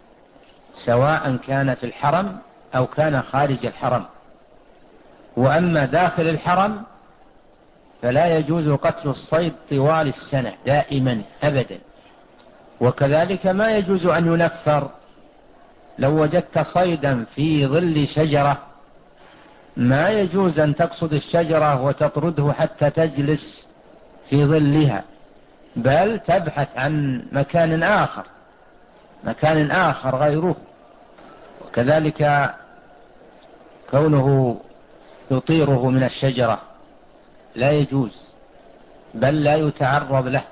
سواء كان في الحرم أو كان خارج الحرم. وأما داخل الحرم فلا يجوز قتل الصيد طوال السنة دائما أبدا. وكذلك ما يجوز أن ينفر. لو وجدت صيدا في ظل شجرة ما يجوز أن تقصد الشجرة وتطرده حتى تجلس في ظلها، بل تبحث عن مكان آخر مكان آخر غيره. وكذلك كونه يطيره من الشجرة لا يجوز، بل لا يتعرض له.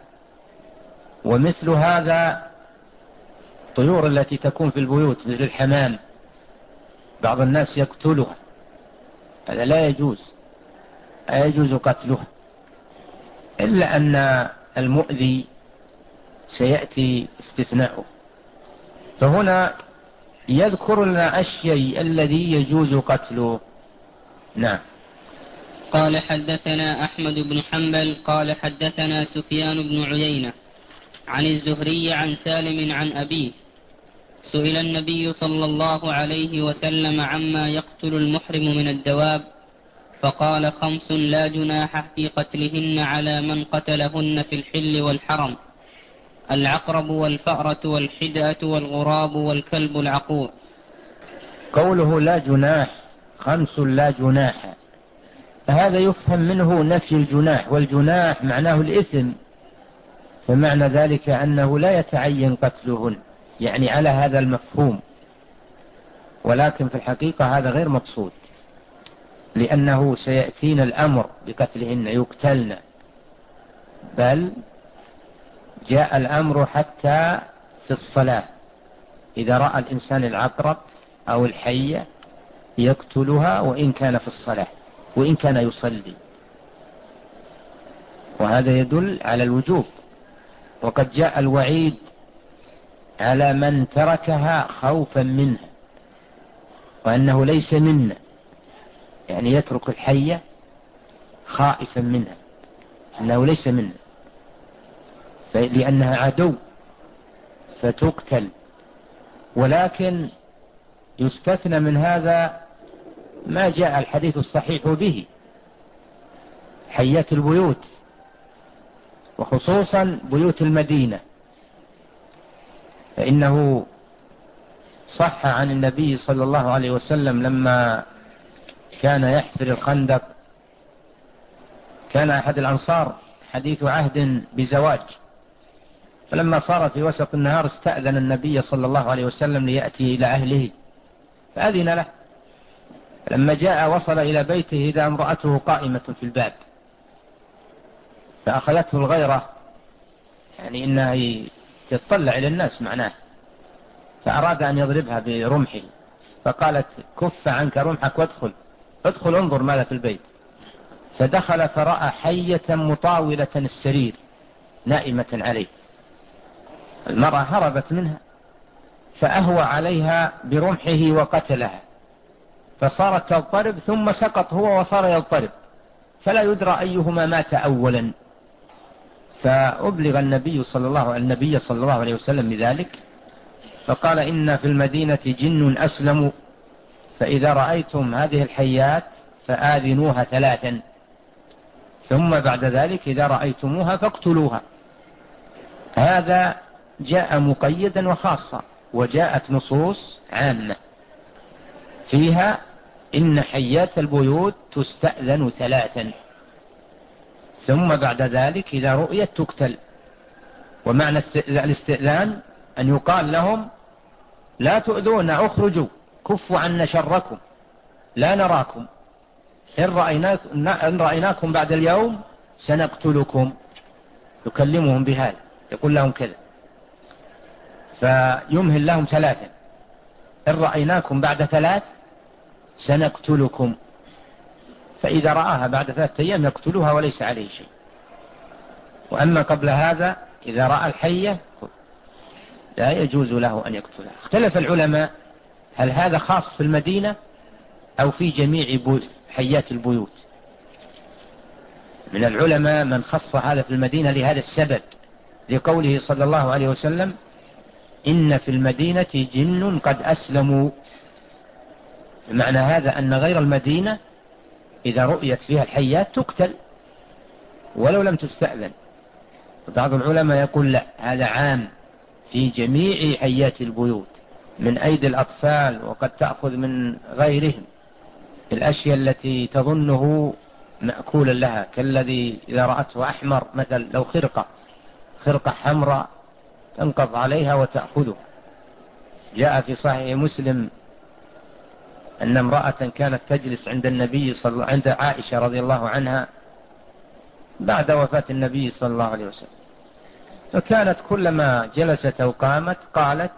ومثل هذا الطيور التي تكون في البيوت مثل الحمام، بعض الناس يقتلها، هذا لا يجوز، لا يجوز قتلها، إلا أن المؤذي سيأتي استثناؤه. فهنا يذكر لنا الشيء الذي يجوز قتله. نعم. قال: حدثنا أحمد بن حنبل قال حدثنا سفيان بن عيينة عن الزهري عن سالم عن أبيه: سئل النبي صلى الله عليه وسلم عما يقتل المحرم من الدواب، فقال: خمس لا جناح في قتلهن على من قتلهن في الحل والحرم: العقرب والفأرة والحدأة والغراب والكلب العقور. قوله لا جناح، خمس لا جناح، هذا يفهم منه نفي الجناح، والجناح معناه الإثم، فمعنى ذلك أنه لا يتعين قتلهن، يعني على هذا المفهوم. ولكن في الحقيقة هذا غير مقصود، لأنه سيأتينا الأمر بقتلهن، يقتلن. بل جاء الأمر حتى في الصلاة، إذا رأى الإنسان العقرب أو الحية يقتلها وإن كان في الصلاة وإن كان يصلي، وهذا يدل على الوجوب. وقد جاء الوعيد على من تركها خوفا منها، وأنه ليس منا، يعني يترك الحية خائفا منها، أنه ليس منا لأنها عدو فتقتل. ولكن يستثنى من هذا ما جاء الحديث الصحيح به، حيات البيوت، وخصوصا بيوت المدينة، فإنه صح عن النبي صلى الله عليه وسلم لما كان يحفر الخندق، كان أحد الأنصار حديث عهد بزواج، فلما صار في وسط النهار استأذن النبي صلى الله عليه وسلم ليأتي إلى أهله، فأذن له. لما جاء وصل إلى بيته إذا امرأته قائمة في الباب، فأخذته الغيرة، يعني إنها تطلع إلى الناس معناه، فأراد أن يضربها برمحه، فقالت كف عنك رمحك وادخل ادخل انظر ماذا في البيت. فدخل فرأى حية مطاولة السرير نائمة عليه، المرأة هربت منها، فأهوى عليها برمحه وقتلها، فصارت تضطرب ثم سقط هو وصار يضطرب، فلا يدرى أيهما مات أولا. فأبلغ النبي صلى الله النبي صلى الله عليه وسلم بذلك، فقال إن في المدينة جن أسلموا، فإذا رأيتم هذه الحيات فآذنوها ثلاثا، ثم بعد ذلك إذا رأيتموها فاقتلوها. هذا جاء مقيدا وخاصا، وجاءت نصوص عامة فيها إن حيات البيوت تستأذن ثلاثا، ثم بعد ذلك إذا رؤيت تقتل. ومعنى الاستئذان أن يقال لهم لا تؤذونا، اخرجوا، كفوا عنا شركم، لا نراكم، إن رأيناكم, إن رأيناكم بعد اليوم سنقتلكم. يكلمهم بهذا، يقول لهم كذا، فيمهل لهم ثلاثا، إن رأيناكم بعد ثلاث سنقتلكم. فإذا رآها بعد ثلاثة أيام يقتلها وليس عليه شيء. وأما قبل هذا إذا رأى الحية لا يجوز له أن يقتلها. اختلف العلماء هل هذا خاص في المدينة أو في جميع حيات البيوت. من العلماء من خص هذا في المدينة لهذا السبب، لقوله صلى الله عليه وسلم إن في المدينة جن قد أسلموا. معنى هذا أن غير المدينة إذا رؤيت فيها الحيات تقتل ولو لم تستأذن. بعض العلماء يقول لا، هذا عام في جميع حيات البيوت من أيدي الأطفال، وقد تأخذ من غيرهم الأشياء التي تظنه مأكولا لها، كالذي إذا رأته أحمر مثل، لو خرقة خرقة حمراء تنقض عليها وتأخذه. جاء في صحيح مسلم أن امرأة كانت تجلس عند النبي صلى عند عائشة رضي الله عنها بعد وفاة النبي صلى الله عليه وسلم، فكانت كلما جلست أو قامت قالت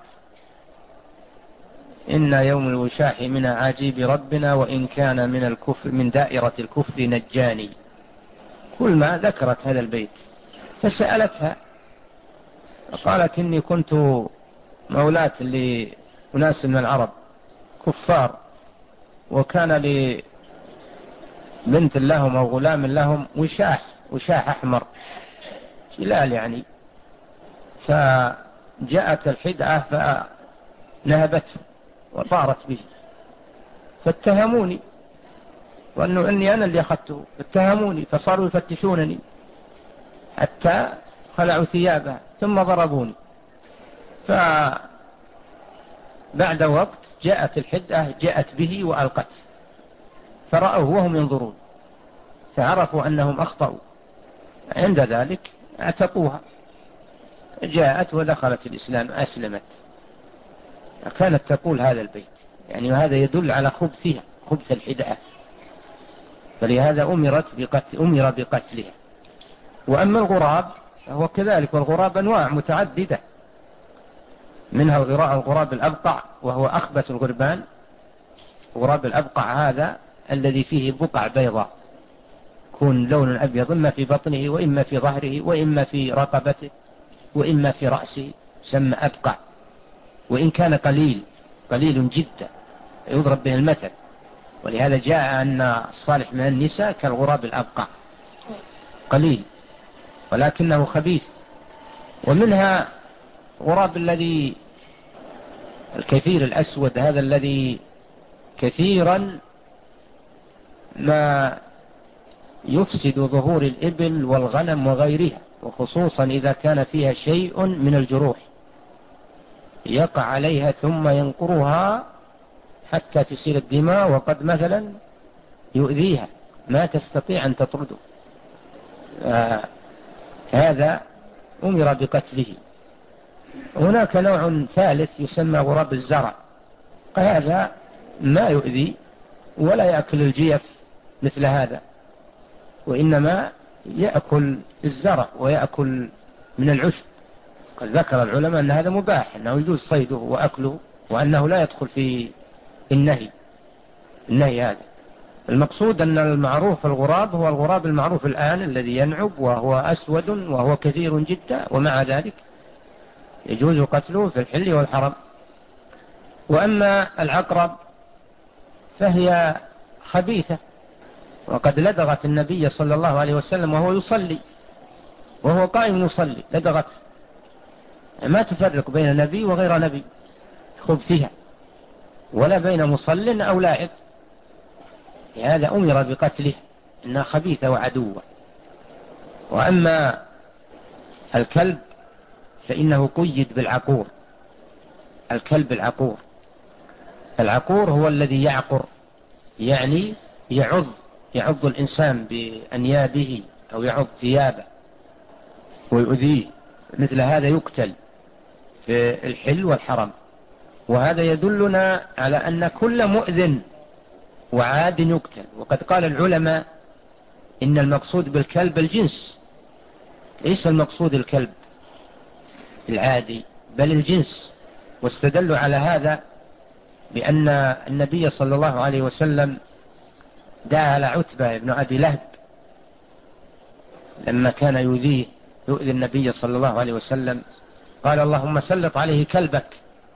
إن يوم الوشاح من عجيب ربنا، وإن كان من الكفر من دائرة الكفر نجاني. كل ما ذكرت هذا البيت. فسألتها قالت إني كنت مولاة لأناس من العرب كفار، وكان لي بنت لهم أو غلام لهم وشاح وشاح أحمر شلال يعني، فجاءت الحدعة فنهبته وطارت به، فاتهموني وأنه إني أنا اللي أخذته، اتهموني فصاروا يفتشونني حتى خلعوا ثيابها ثم ضربوني. فبعد وقت جاءت الحدة جاءت به وألقته، فرأوه وهم ينظرون فعرفوا أنهم أخطأوا، عند ذلك اعتقوها، جاءت ودخلت الإسلام أسلمت. كانت تقول هذا البيت يعني، وهذا يدل على خبثها خبث الحدة، فلهذا أمرت بقتل أمر بقتلها. وأما الغراب هو كذلك، والغراب أنواع متعددة، منها الغراب الأبقع وهو أخبث الغربان. غراب الأبقع هذا الذي فيه بقع بيضاء، يكون لون أبيض إما في بطنه وإما في ظهره وإما في رقبته وإما في رأسه، سمى أبقع، وإن كان قليل قليل جدا يضرب به المثل، ولهذا جاء أن الصالح من النساء كالغراب الأبقع، قليل ولكنه خبيث. ومنها غراب الذي الكثير الأسود، هذا الذي كثيرا ما يفسد ظهور الإبل والغنم وغيرها، وخصوصا إذا كان فيها شيء من الجروح، يقع عليها ثم ينقرها حتى تسيل الدماء، وقد مثلا يؤذيها ما تستطيع أن تطرده، آه هذا أمر بقتله. هناك نوع ثالث يسمى غراب الزرع، هذا ما يؤذي ولا يأكل الجيف مثل هذا، وإنما يأكل الزرع ويأكل من العشب. قد ذكر العلماء أن هذا مباح، أنه يجوز صيده وأكله، وأنه لا يدخل في النهي النهي هذا. المقصود أن المعروف الغراب هو الغراب المعروف الآن الذي ينعب وهو أسود وهو كثير جدا، ومع ذلك يجوز قتله في الحل والحرم. وأما العقرب فهي خبيثة، وقد لدغت النبي صلى الله عليه وسلم وهو يصلي، وهو قائم يصلي لدغت، ما تفرق بين نبي وغير نبي خبثها، ولا بين مصل أو لاعب، هذا أمر بقتله، إنها خبيثة وعدوة. وأما الكلب فإنه قيد بالعقور، الكلب العقور، العقور هو الذي يعقر، يعني يعض يعض الإنسان بأنيابه أو يعض ثيابه ويؤذيه، مثل هذا يقتل في الحل والحرم. وهذا يدلنا على أن كل مؤذن وعاد يقتل. وقد قال العلماء إن المقصود بالكلب الجنس، ليس المقصود الكلب العادي بل الجنس. واستدلوا على هذا بأن النبي صلى الله عليه وسلم دعا على عتبة بن أبي لهب لما كان يؤذيه يؤذي النبي صلى الله عليه وسلم، قال اللهم سلط عليه كلبك.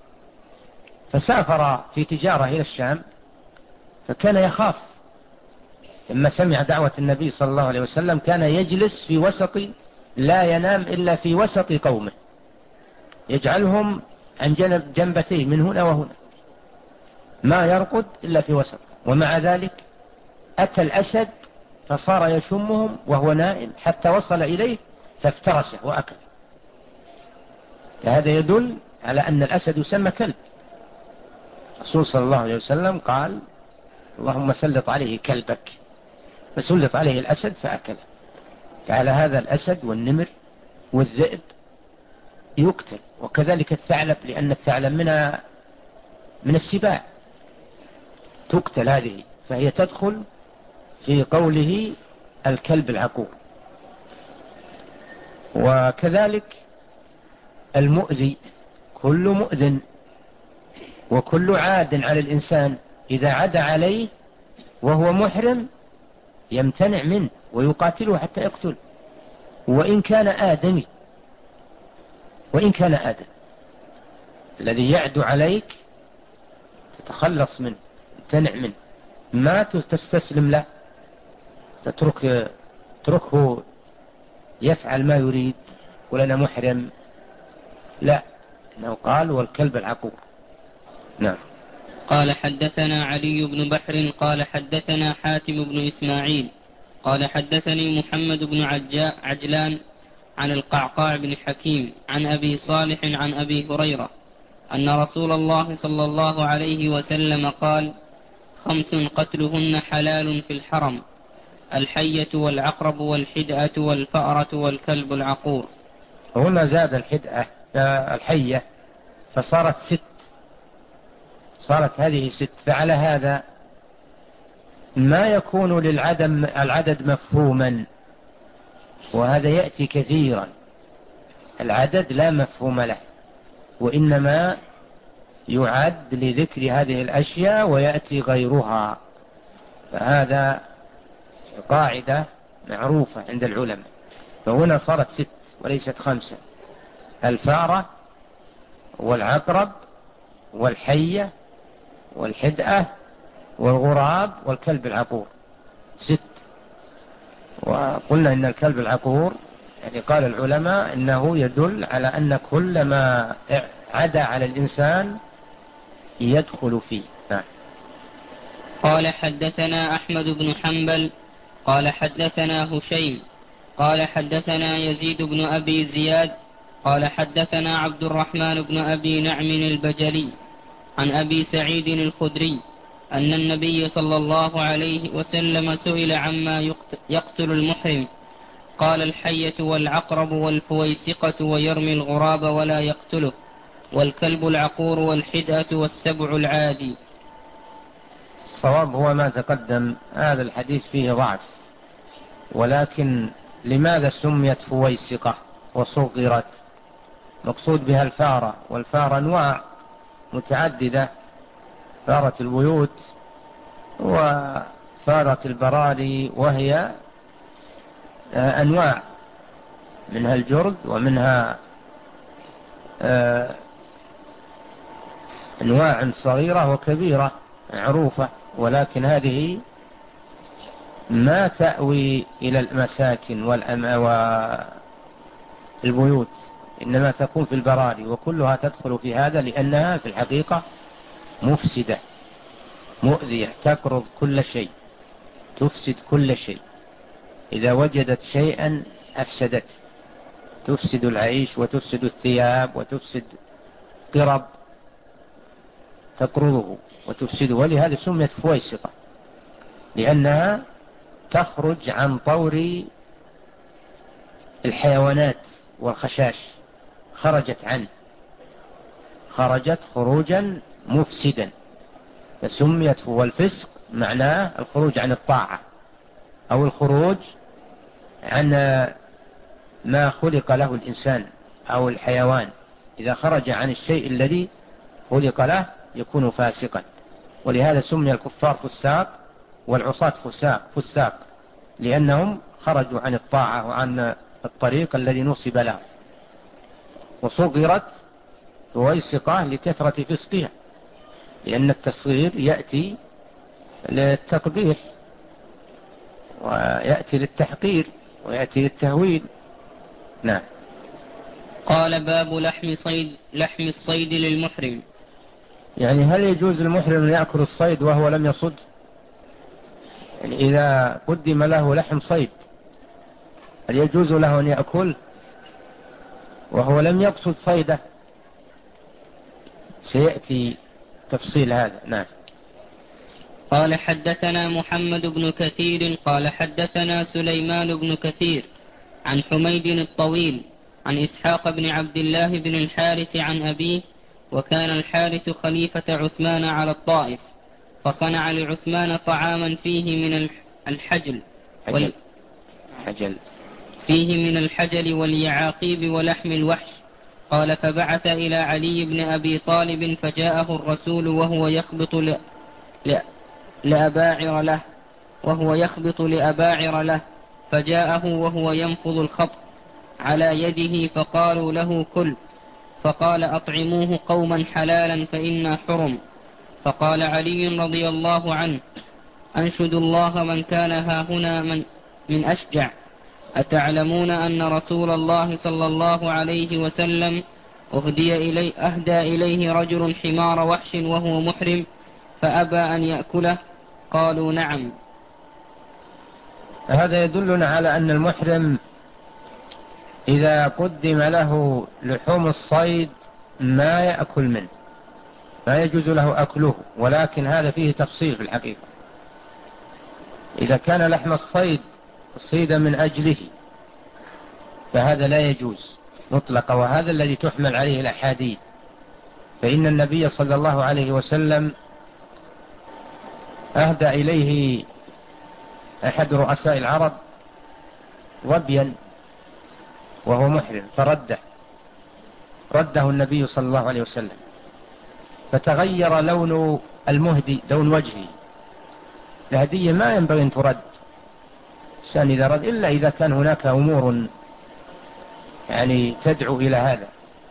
فسافر في تجارة إلى الشام، فكان يخاف لما سمع دعوة النبي صلى الله عليه وسلم، كان يجلس في وسط، لا ينام إلا في وسط قومه، يجعلهم عن جنب جنبتيه من هنا وهنا، ما يرقد إلا في وسط. ومع ذلك أتى الأسد فصار يشمهم وهو نائم حتى وصل إليه فافترسه وأكل. هذا يدل على أن الأسد يسمى كلب. الرسول صلى الله عليه وسلم قال اللهم سلط عليه كلبك، فسلط عليه الأسد فأكله. فعلى هذا الأسد والنمر والذئب يقتل، وكذلك الثعلب، لأن الثعلب من من السباع تقتل هذه، فهي تدخل في قوله الكلب العقور. وكذلك المؤذي، كل مؤذن وكل عاد على الإنسان إذا عاد عليه وهو محرم يمتنع منه ويقاتله حتى يقتل، وإن كان آدمي، وإن كان آدم. الذي يعدو عليك تتخلص منه، تمتنع منه، ما تستسلم له، تترك تركه يفعل ما يريد ولنا محرم، لا، إنه قال والكلب العقور. نعم. قال حدثنا علي بن بحر قال حدثنا حاتم بن إسماعيل قال حدثني محمد بن عجلان عن القعقاع بن حكيم عن أبي صالح عن أبي هريرة أن رسول الله صلى الله عليه وسلم قال خمس قتلهن حلال في الحرم: الحية والعقرب والحدأة والفأرة والكلب العقور. هنا زاد الحدأة الحية فصارت ست، صارت هذه ست. فعلى هذا ما يكون للعدم العدد مفهوما، وهذا يأتي كثيرا، العدد لا مفهوم له، وإنما يعد لذكر هذه الأشياء ويأتي غيرها، فهذا قاعدة معروفة عند العلماء. فهنا صارت ست وليست خمسة: الفارة والعقرب والحية والحدأة والغراب والكلب العقور، ست. وقلنا إن الكلب العقور يعني قال العلماء إنه يدل على أن كل ما عدا على الإنسان يدخل فيه. نعم. قال حدثنا أحمد بن حنبل قال حدثنا هشيم قال حدثنا يزيد بن أبي زياد قال حدثنا عبد الرحمن بن أبي نعم البجلي عن أبي سعيد الخدري أن النبي صلى الله عليه وسلم سئل عما يقتل المحرم، قال: الحية والعقرب والفويسقة ويرمي الغراب ولا يقتله، والكلب العقور والحدأة والسبع العادي. الصواب هو ما تقدم، هذا الحديث فيه ضعف، ولكن لماذا سميت فويسقة وصغرت؟ مقصود بها الفارة، والفارة أنواع متعددة: فارة البيوت وفارة البراري، وهي أنواع، منها الجرذ ومنها أنواع صغيرة وكبيرة معروفة، ولكن هذه ما تأوي إلى المساكن والبيوت، إنما تكون في البراري، وكلها تدخل في هذا لأنها في الحقيقة مفسدة مؤذية، تقرض كل شيء، تفسد كل شيء، إذا وجدت شيئا أفسدت، تفسد العيش وتفسد الثياب وتفسد قرب تقرضه وتفسده، ولهذا سميت فويسقة، لأنها تخرج عن طور الحيوانات والخشاش، خرجت عنه، خرجت خروجا مفسدا، فسميت. والفسق معناه الخروج عن الطاعة أو الخروج عن ما خلق له الإنسان أو الحيوان، إذا خرج عن الشيء الذي خلق له يكون فاسقا، ولهذا سمي الكفار فساق والعصاة فساق فساق لأنهم خرجوا عن الطاعة وعن الطريق الذي نصب له. وصغرت فويسقة لكثرة فسقها، لأن التصغير يأتي للتقبيح ويأتي للتحقير ويأتي للتهويل. نعم. قال: باب لحم صيد لحم الصيد للمحرم. يعني هل يجوز المحرم أن يأكل الصيد وهو لم يصد؟ يعني إذا قدم له لحم صيد هل يجوز له أن يأكل وهو لم يقصد صيده؟ سيأتي تفصيل هذا. نعم. قال: حدثنا محمد بن كثير قال حدثنا سليمان بن كثير عن حميد الطويل عن إسحاق بن عبد الله بن الحارث عن أبيه: وكان الحارث خليفة عثمان على الطائف، فصنع لعثمان طعاما فيه من الحجل وال... حجل فيه من الحجل واليعاقيب ولحم الوحش. قال: فبعث إلى علي بن أبي طالب فجاءه الرسول وهو يخبط ل... ل... لأباعر له وهو يخبط لأباعر له فجاءه وهو ينفض الخبط على يده، فقالوا له: كل. فقال: أطعموه قوما حلالا فإنا حرم. فقال علي رضي الله عنه: أنشد الله من كان هاهنا من, من أشجع، أتعلمون أن رسول الله صلى الله عليه وسلم أهدي إلي أهدى إليه رجل حمار وحش وهو محرم فأبى أن يأكله؟ قالوا: نعم. هذا يدلنا على أن المحرم إذا قدم له لحوم الصيد ما يأكل منه، ما يجوز له أكله، ولكن هذا فيه تفصيل في الحقيقة. إذا كان لحم الصيد صيد من أجله فهذا لا يجوز مطلقا، وهذا الذي تحمل عليه الأحاديث، فإن النبي صلى الله عليه وسلم أهدى إليه أحد رؤساء العرب ظبيا وهو محرم فرده، رده النبي صلى الله عليه وسلم، فتغير لون المهدي، لون وجهه. الهدية ما ينبغي أن ترد الإنسان إذا رد، إلا إذا كان هناك أمور يعني تدعو إلى هذا.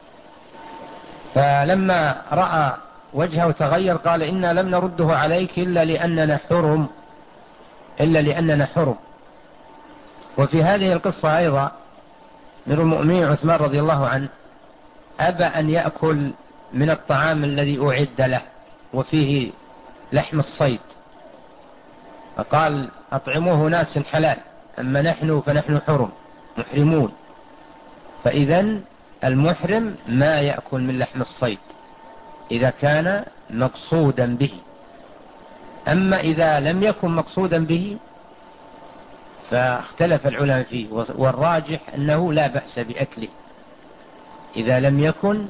فلما رأى وجهه تغير قال إنا لم نرده عليك إلا لأننا حرم، إلا لأننا حرم. وفي هذه القصة أيضا من المؤمنين عثمان رضي الله عنه أبى أن يأكل من الطعام الذي أعد له وفيه لحم الصيد، فقال أطعموه ناس حلال، أما نحن فنحن حرم محرمون. فإذن المحرم ما يأكل من لحم الصيد إذا كان مقصودا به، أما إذا لم يكن مقصودا به فاختلف العلماء فيه، والراجح أنه لا بأس بأكله إذا لم يكن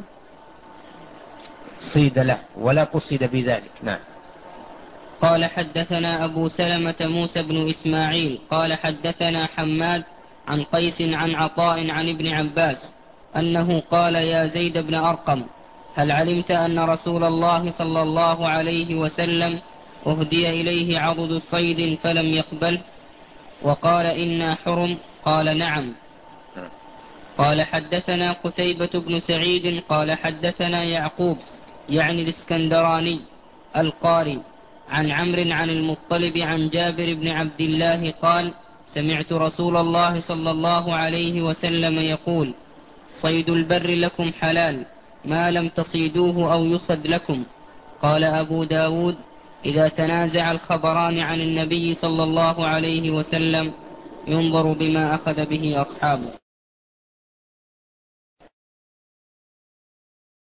صيد له ولا قصد بذلك. نعم. قال حدثنا أبو سلمة موسى بن إسماعيل قال حدثنا حماد عن قيس عن عطاء عن ابن عباس أنه قال يا زيد بن أرقم هل علمت أن رسول الله صلى الله عليه وسلم أهدي إليه عضد الصيد فلم يقبل وقال إنا حرم؟ قال نعم. قال حدثنا قتيبة بن سعيد قال حدثنا يعقوب يعني الاسكندراني القاري عن عمرو عن المطلب عن جابر بن عبد الله قال سمعت رسول الله صلى الله عليه وسلم يقول صيد البر لكم حلال ما لم تصيدوه أو يصد لكم. قال أبو داود إذا تنازع الخبران عن النبي صلى الله عليه وسلم ينظر بما أخذ به أصحابه.